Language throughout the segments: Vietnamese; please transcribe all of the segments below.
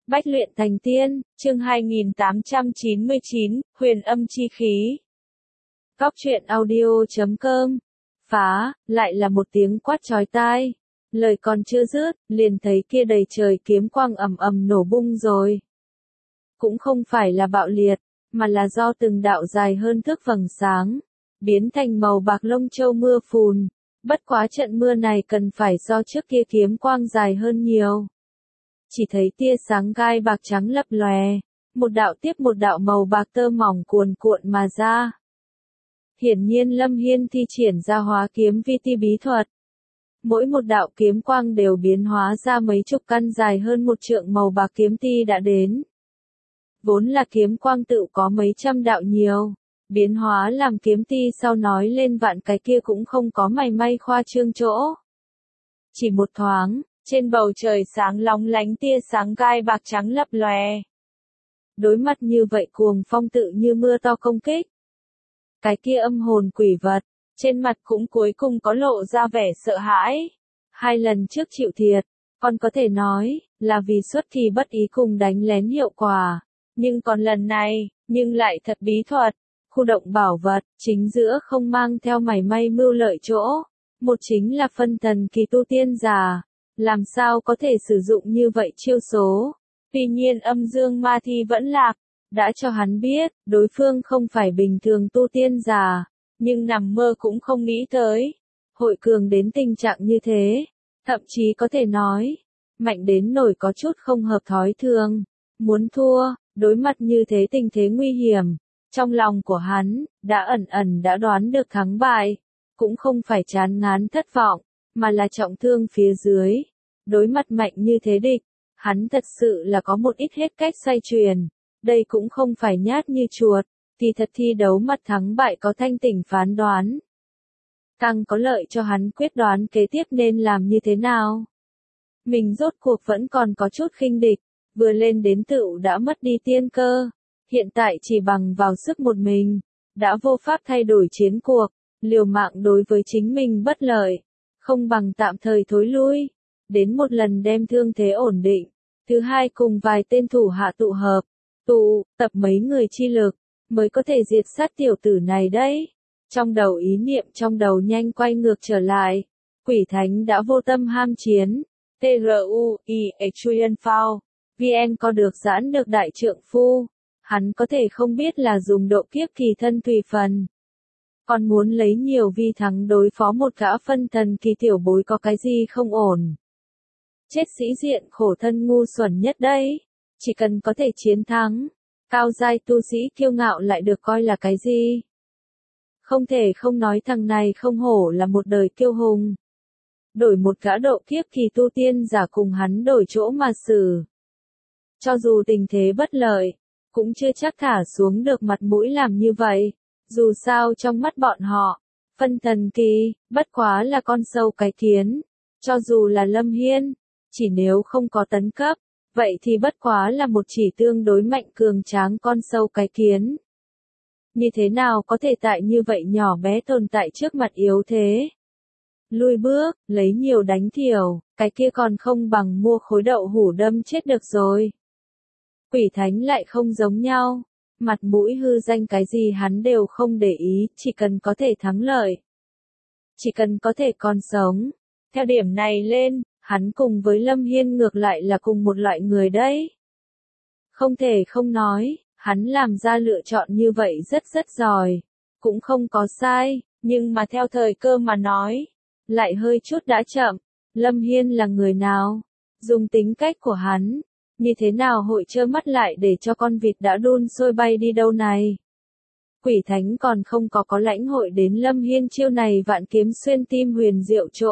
Bách luyện thành tiên, chương 2899, huyền âm chi khí. Góc truyện audio.com. Phá, lại là một tiếng quát chói tai. Lời còn chưa dứt, liền thấy kia đầy trời kiếm quang ầm ầm nổ bung rồi. Cũng không phải là bạo liệt, mà là do từng đạo dài hơn thước vầng sáng, biến thành màu bạc lông châu mưa phùn. Bất quá trận mưa này cần phải do trước kia kiếm quang dài hơn nhiều. Chỉ thấy tia sáng gai bạc trắng lập lòe, một đạo tiếp một đạo màu bạc tơ mỏng cuồn cuộn mà ra. Hiển nhiên Lâm Hiên thi triển ra hóa kiếm vi ti bí thuật. Mỗi một đạo kiếm quang đều biến hóa ra mấy chục căn dài hơn một trượng màu bạc kiếm ti đã đến. Vốn là kiếm quang tự có mấy trăm đạo nhiều, biến hóa làm kiếm ti sau nói lên vạn cái kia cũng không có mảy may khoa trương chỗ. Chỉ một thoáng, trên bầu trời sáng lóng lánh tia sáng gai bạc trắng lập lòe. Đối mặt như vậy cuồng phong tự như mưa to công kích. Cái kia âm hồn quỷ vật, trên mặt cũng cuối cùng có lộ ra vẻ sợ hãi. 2 lần trước chịu thiệt, còn có thể nói, là vì xuất kỳ bất ý cùng đánh lén hiệu quả. Nhưng còn lần này, nhưng lại thật bí thuật. Khu động bảo vật, chính giữa không mang theo mảy may mưu lợi chỗ. Một chính là phân thần kỳ tu tiên giả. Làm sao có thể sử dụng như vậy chiêu số. Tuy nhiên âm dương ma thi vẫn lạc. Đã cho hắn biết, đối phương không phải bình thường tu tiên giả. Nhưng nằm mơ cũng không nghĩ tới. Hội cường đến tình trạng như thế. Thậm chí có thể nói. Mạnh đến nổi có chút không hợp thói thường. Muốn thua, đối mặt như thế tình thế nguy hiểm. Trong lòng của hắn, đã ẩn đã đoán được thắng bại. Cũng không phải chán ngán thất vọng, mà là trọng thương phía dưới. Đối mặt mạnh như thế địch, hắn thật sự là có một ít hết cách xoay truyền. Đây cũng không phải nhát như chuột, thì thật thi đấu mặt thắng bại có thanh tỉnh phán đoán. Càng có lợi cho hắn quyết đoán kế tiếp nên làm như thế nào. Mình rốt cuộc vẫn còn có chút khinh địch, vừa lên đến tựu đã mất đi tiên cơ. Hiện tại chỉ bằng vào sức một mình, đã vô pháp thay đổi chiến cuộc, liều mạng đối với chính mình bất lợi, không bằng tạm thời thối lui, đến một lần đem thương thế ổn định, thứ hai cùng vài tên thủ hạ tụ hợp, tập mấy người chi lực, mới có thể diệt sát tiểu tử này đấy. Trong đầu ý niệm trong đầu nhanh quay ngược trở lại, quỷ thánh đã vô tâm ham chiến, TRUI Phao, VN có được giãn được đại trượng phu. Hắn có thể không biết là dùng độ kiếp kỳ thân tùy phần. Còn muốn lấy nhiều vi thắng đối phó một gã phân thần kỳ tiểu bối có cái gì không ổn. Chết sĩ diện khổ thân ngu xuẩn nhất đấy. Chỉ cần có thể chiến thắng. Cao giai tu sĩ kiêu ngạo lại được coi là cái gì. Không thể không nói thằng này không hổ là một đời kiêu hùng. Đổi một gã độ kiếp kỳ tu tiên giả cùng hắn đổi chỗ mà xử. Cho dù tình thế bất lợi. Cũng chưa chắc thả xuống được mặt mũi làm như vậy, dù sao trong mắt bọn họ, phân thần kỳ, bất quá là con sâu cái kiến, cho dù là Lâm Hiên, chỉ nếu không có tấn cấp, vậy thì bất quá là một chỉ tương đối mạnh cường tráng con sâu cái kiến. Như thế nào có thể tại như vậy nhỏ bé tồn tại trước mặt yếu thế? Lui bước, lấy nhiều đánh thiểu, cái kia còn không bằng mua khối đậu hủ đâm chết được rồi. Quỷ thánh lại không giống nhau, mặt mũi hư danh cái gì hắn đều không để ý, chỉ cần có thể thắng lợi. Chỉ cần có thể còn sống. Theo điểm này lên, hắn cùng với Lâm Hiên ngược lại là cùng một loại người đấy. Không thể không nói, hắn làm ra lựa chọn như vậy rất giỏi, cũng không có sai, nhưng mà theo thời cơ mà nói, lại hơi chút đã chậm. Lâm Hiên là người nào? Dùng tính cách của hắn. Như thế nào hội trơ mắt lại để cho con vịt đã đun sôi bay đi đâu này? Quỷ thánh còn không có lãnh hội đến Lâm Hiên chiêu này vạn kiếm xuyên tim huyền diệu chỗ.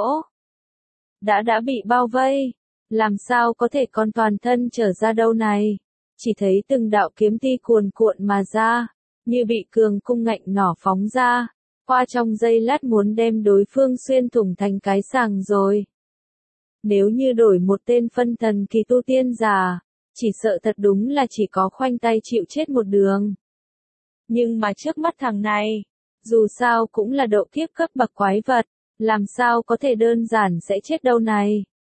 Đã bị bao vây, làm sao có thể còn toàn thân trở ra đâu này? Chỉ thấy từng đạo kiếm ti cuồn cuộn mà ra, như bị cường cung ngạnh nỏ phóng ra, qua trong giây lát muốn đem đối phương xuyên thủng thành cái sàng rồi. Nếu như đổi một tên phân thần kỳ tu tiên giả, chỉ sợ thật đúng là chỉ có khoanh tay chịu chết một đường. Nhưng mà trước mắt thằng này, dù sao cũng là độ kiếp cấp bậc quái vật, làm sao có thể đơn giản sẽ chết đâu này.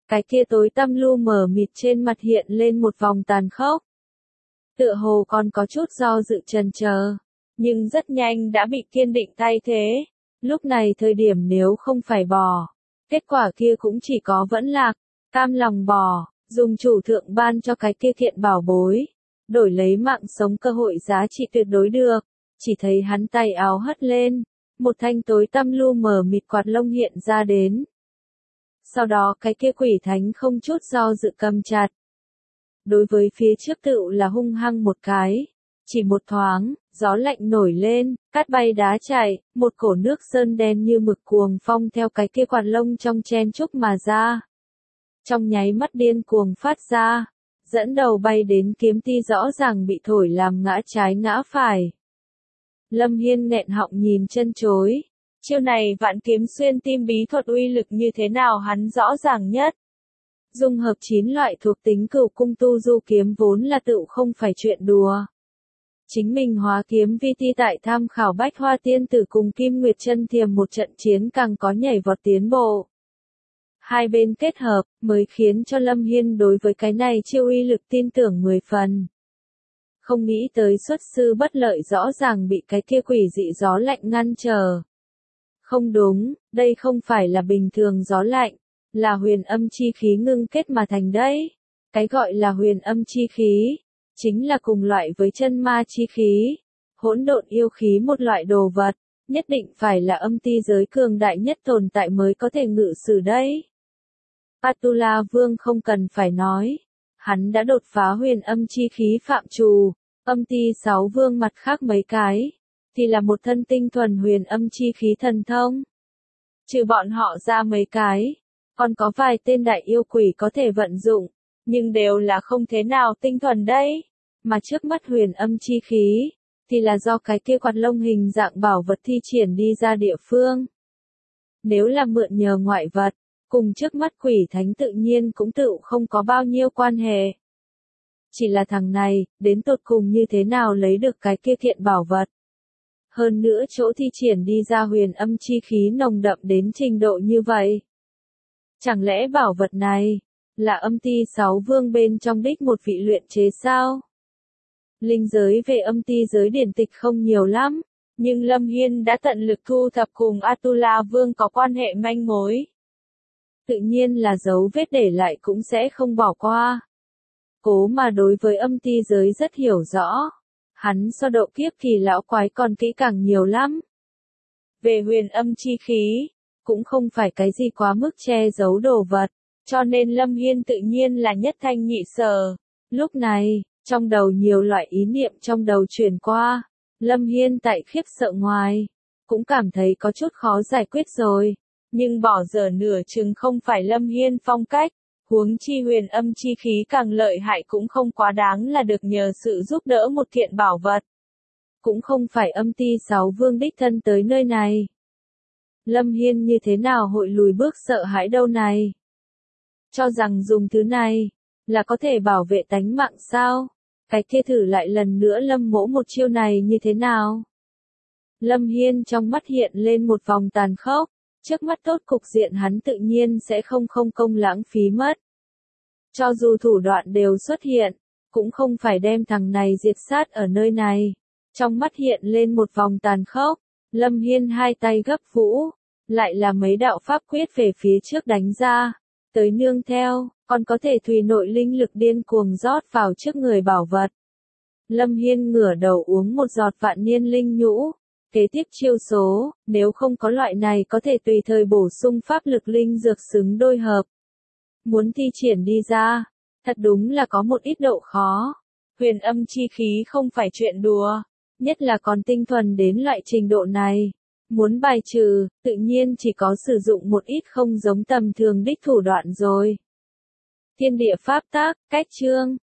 Cái kia tối tăm lu mờ mịt trên mặt hiện lên một vòng tàn khốc. Tựa hồ còn có chút do dự chần chờ, nhưng rất nhanh đã bị kiên định thay thế. Lúc này thời điểm nếu không phải bỏ, kết quả kia cũng chỉ có vẫn lạc, cam lòng bỏ, dùng chủ thượng ban cho cái kia kiện bảo bối, đổi lấy mạng sống cơ hội giá trị tuyệt đối được. Chỉ thấy hắn tay áo hất lên, một thanh tối tăm lu mờ mịt quạt lông hiện ra đến. Sau đó cái kia quỷ thánh không chút do dự cầm chặt. Đối với phía trước tựu là hung hăng một cái. Chỉ một thoáng, gió lạnh nổi lên, cát bay đá chạy, một cổ nước sơn đen như mực cuồng phong theo cái kia quạt lông trong chen chúc mà ra. Trong nháy mắt điên cuồng phát ra, dẫn đầu bay đến kiếm ti rõ ràng bị thổi làm ngã trái ngã phải. Lâm Hiên nghẹn họng nhìn chân chối. Chiêu này vạn kiếm xuyên tim bí thuật uy lực như thế nào hắn rõ ràng nhất. Dung hợp 9 loại thuộc tính cửu cung tu du kiếm vốn là tựu không phải chuyện đùa. Chính mình hóa kiếm vi ti tại tham khảo Bách Hoa Tiên Tử cùng Kim Nguyệt Chân Thiềm một trận chiến càng có nhảy vọt tiến bộ. Hai bên kết hợp mới khiến cho Lâm Hiên đối với cái này chiêu uy lực tin tưởng 10 phần. Không nghĩ tới xuất sư bất lợi rõ ràng bị cái kia quỷ dị gió lạnh ngăn trở. Không đúng, đây không phải là bình thường gió lạnh, là huyền âm chi khí ngưng kết mà thành đấy. Cái gọi là huyền âm chi khí, chính là cùng loại với chân ma chi khí, hỗn độn yêu khí một loại đồ vật, nhất định phải là âm ti giới cường đại nhất tồn tại mới có thể ngự sử đấy. Atula Vương không cần phải nói, hắn đã đột phá huyền âm chi khí phạm trù, âm ti 6 vương mặt khác mấy cái, thì là một thân tinh thuần huyền âm chi khí thần thông. Trừ bọn họ ra mấy cái, còn có vài tên đại yêu quỷ có thể vận dụng, nhưng đều là không thế nào tinh thuần đấy. Mà trước mắt huyền âm chi khí, thì là do cái kia quạt lông hình dạng bảo vật thi triển đi ra địa phương. Nếu là mượn nhờ ngoại vật, cùng trước mắt quỷ thánh tự nhiên cũng tự không có bao nhiêu quan hệ. Chỉ là thằng này, đến tột cùng như thế nào lấy được cái kia kiện bảo vật. Hơn nữa chỗ thi triển đi ra huyền âm chi khí nồng đậm đến trình độ như vậy. Chẳng lẽ bảo vật này, là âm ti 6 vương bên trong đích một vị luyện chế sao? Linh giới về âm ti giới điển tịch không nhiều lắm, nhưng Lâm Hiên đã tận lực thu thập cùng Atula Vương có quan hệ manh mối. Tự nhiên là dấu vết để lại cũng sẽ không bỏ qua. Cố mà đối với âm ti giới rất hiểu rõ. Hắn so độ kiếp kỳ lão quái còn kỹ càng nhiều lắm. Về huyền âm chi khí, cũng không phải cái gì quá mức che giấu đồ vật, cho nên Lâm Hiên tự nhiên là nhất thanh nhị sở. Lúc này, trong đầu nhiều loại ý niệm trong đầu chuyển qua, Lâm Hiên tại khiếp sợ ngoài, cũng cảm thấy có chút khó giải quyết rồi, nhưng bỏ dở nửa chừng không phải Lâm Hiên phong cách, huống chi huyền âm chi khí càng lợi hại cũng không quá đáng là được nhờ sự giúp đỡ một kiện bảo vật. Cũng không phải âm ti 6 vương đích thân tới nơi này. Lâm Hiên như thế nào hội lùi bước sợ hãi đâu này? Cho rằng dùng thứ này, là có thể bảo vệ tánh mạng sao? Cái kia thử lại lần nữa Lâm mỗ một chiêu này như thế nào? Lâm Hiên trong mắt hiện lên một vòng tàn khốc, trước mắt tốt cục diện hắn tự nhiên sẽ không công lãng phí mất. Cho dù thủ đoạn đều xuất hiện, cũng không phải đem thằng này diệt sát ở nơi này. Trong mắt hiện lên một vòng tàn khốc, Lâm Hiên hai tay gấp vũ, lại là mấy đạo pháp quyết về phía trước đánh ra, tới nương theo, còn có thể thủy nội linh lực điên cuồng rót vào trước người bảo vật. Lâm Hiên ngửa đầu uống một giọt vạn niên linh nhũ, kế tiếp chiêu số, nếu không có loại này có thể tùy thời bổ sung pháp lực linh dược xứng đôi hợp. Muốn thi triển đi ra, thật đúng là có một ít độ khó. Huyền âm chi khí không phải chuyện đùa, nhất là còn tinh thuần đến loại trình độ này. Muốn bài trừ, tự nhiên chỉ có sử dụng một ít không giống tầm thường đích thủ đoạn rồi. Thiên địa pháp tác, cách chương.